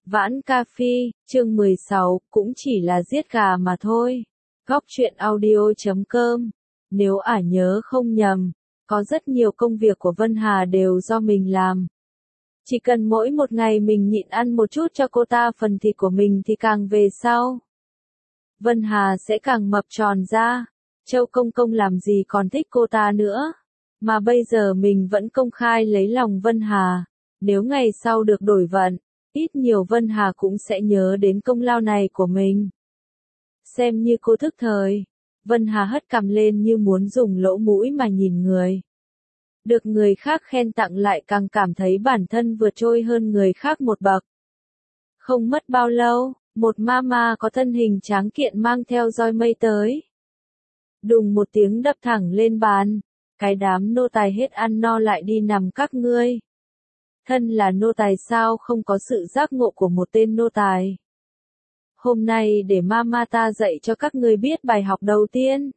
Vãn Ca Phi, chương 16, cũng chỉ là giết gà mà thôi. Góc truyện audio.com. Nếu nhớ không nhầm, có rất nhiều công việc của Vân Hà đều do mình làm. Chỉ cần mỗi một ngày mình nhịn ăn một chút cho cô ta phần thịt của mình thì càng về sau, Vân Hà sẽ càng mập tròn ra. Châu Công Công làm gì còn thích cô ta nữa. Mà bây giờ mình vẫn công khai lấy lòng Vân Hà. Nếu ngày sau được đổi vận, ít nhiều Vân Hà cũng sẽ nhớ đến công lao này của mình. Xem như cô thức thời. Vân Hà hất cằm lên như muốn dùng lỗ mũi mà nhìn người. Được người khác khen tặng lại càng cảm thấy bản thân vượt trội hơn người khác một bậc. Không mất bao lâu, một mama có thân hình tráng kiện mang theo roi mây tới. Đùng một tiếng đập thẳng lên bàn. Cái đám nô tài hết ăn no lại đi nằm các ngươi. Thân là nô tài sao không có sự giác ngộ của một tên nô tài. Hôm nay để mama ta dạy cho các ngươi biết bài học đầu tiên.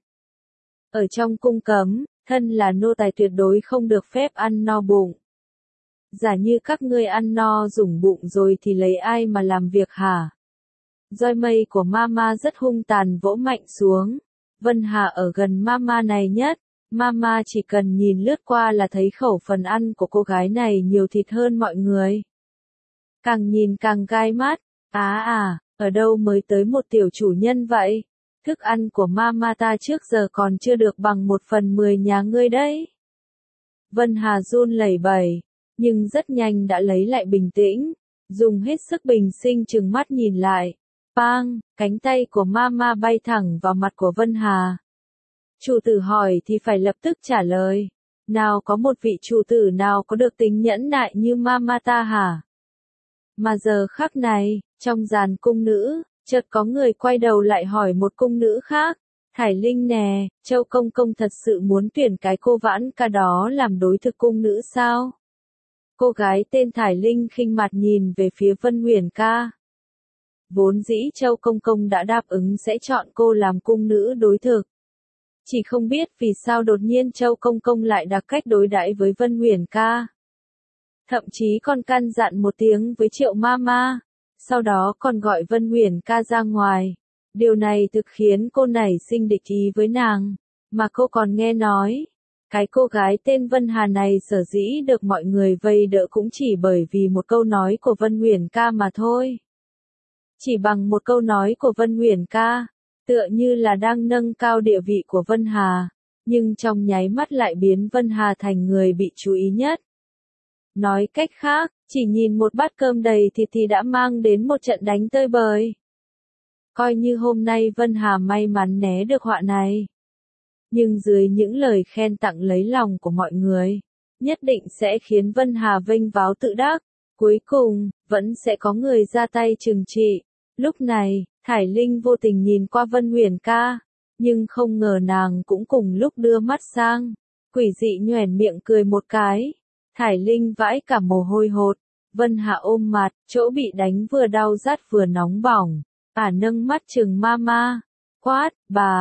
Ở trong cung cấm, thân là nô tài tuyệt đối không được phép ăn no bụng. Giả như các ngươi ăn no dùng bụng rồi thì lấy ai mà làm việc hả? Roi mây của mama rất hung tàn vỗ mạnh xuống. Vân Hà ở gần mama này nhất. Mama chỉ cần nhìn lướt qua là thấy khẩu phần ăn của cô gái này nhiều thịt hơn mọi người. Càng nhìn càng gai mắt. Ở đâu mới tới một tiểu chủ nhân vậy? Thức ăn của mama ta trước giờ còn chưa được bằng 1/10 nhà ngươi đấy. Vân Hà run lẩy bẩy, nhưng rất nhanh đã lấy lại bình tĩnh, dùng hết sức bình sinh trừng mắt nhìn lại. Bang, cánh tay của mama bay thẳng vào mặt của Vân Hà. Chủ tử hỏi thì phải lập tức trả lời. Nào có một vị chủ tử nào có được tính nhẫn nại như mama ta hả? Mà giờ khắc này, trong dàn cung nữ, chợt có người quay đầu lại hỏi một cung nữ khác. Thải Linh nè, Châu Công Công thật sự muốn tuyển cái cô Vãn Ca đó làm đối thực cung nữ sao? Cô gái tên Thải Linh khinh mặt nhìn về phía Vân Huyền Ca. Vốn dĩ Châu Công Công đã đáp ứng sẽ chọn cô làm cung nữ đối thực. Chỉ không biết vì sao đột nhiên Châu Công Công lại đặc cách đối đãi với Vân Huyền Ca. Thậm chí còn căn dặn một tiếng với Triệu Mama, sau đó còn gọi Vân Huyền Ca ra ngoài. Điều này thực khiến cô nảy sinh địch ý với nàng, mà cô còn nghe nói, cái cô gái tên Vân Hà này sở dĩ được mọi người vây đỡ cũng chỉ bởi vì một câu nói của Vân Huyền Ca mà thôi. Chỉ bằng một câu nói của Vân Huyền Ca, tựa như là đang nâng cao địa vị của Vân Hà, nhưng trong nháy mắt lại biến Vân Hà thành người bị chú ý nhất. Nói cách khác, chỉ nhìn một bát cơm đầy thịt thì đã mang đến một trận đánh tơi bời. Coi như hôm nay Vân Hà may mắn né được họa này. Nhưng dưới những lời khen tặng lấy lòng của mọi người, nhất định sẽ khiến Vân Hà vênh váo tự đắc. Cuối cùng, vẫn sẽ có người ra tay trừng trị. Lúc này, Thải Linh vô tình nhìn qua Vân Huyền Ca, nhưng không ngờ nàng cũng cùng lúc đưa mắt sang. Quỷ dị nhoẻn miệng cười một cái. Thải Linh vãi cả mồ hôi hột. Vân Hà ôm mặt, chỗ bị đánh vừa đau rát vừa nóng bỏng. Nâng mắt trừng mama. Quát,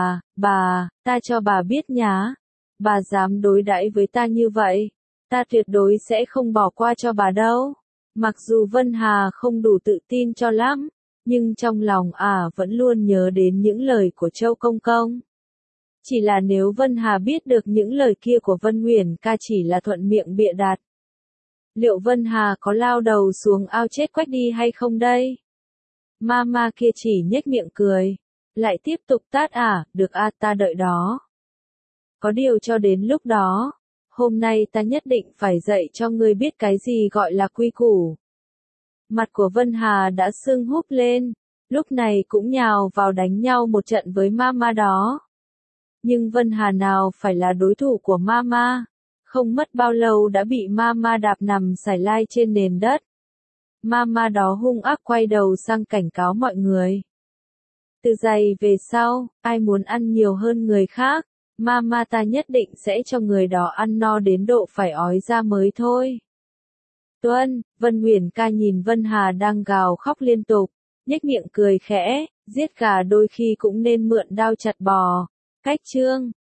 bà, ta cho bà biết nhá. Bà dám đối đãi với ta như vậy, ta tuyệt đối sẽ không bỏ qua cho bà đâu. Mặc dù Vân Hà không đủ tự tin cho lắm, nhưng trong lòng vẫn luôn nhớ đến những lời của Châu Công Công. Chỉ là nếu Vân Hà biết được những lời kia của Vân Huyền Ca chỉ là thuận miệng bịa đặt, liệu Vân Hà có lao đầu xuống ao chết quách đi hay không đây? Mama kia chỉ nhếch miệng cười, lại tiếp tục tát được ta đợi đó. Có điều cho đến lúc đó, hôm nay ta nhất định phải dạy cho ngươi biết cái gì gọi là quy củ. Mặt của Vân Hà đã sưng húp lên, lúc này cũng nhào vào đánh nhau một trận với mama đó. Nhưng Vân Hà nào phải là đối thủ của mama, không mất bao lâu đã bị mama đạp nằm sải lai trên nền đất. Mama đó hung ác quay đầu sang cảnh cáo mọi người. Từ giây về sau, ai muốn ăn nhiều hơn người khác, mama ta nhất định sẽ cho người đó ăn no đến độ phải ói ra mới thôi. Tuân, Vân Huyền Ca nhìn Vân Hà đang gào khóc liên tục, nhếch miệng cười khẽ, giết gà đôi khi cũng nên mượn đao chặt bò. Cách chương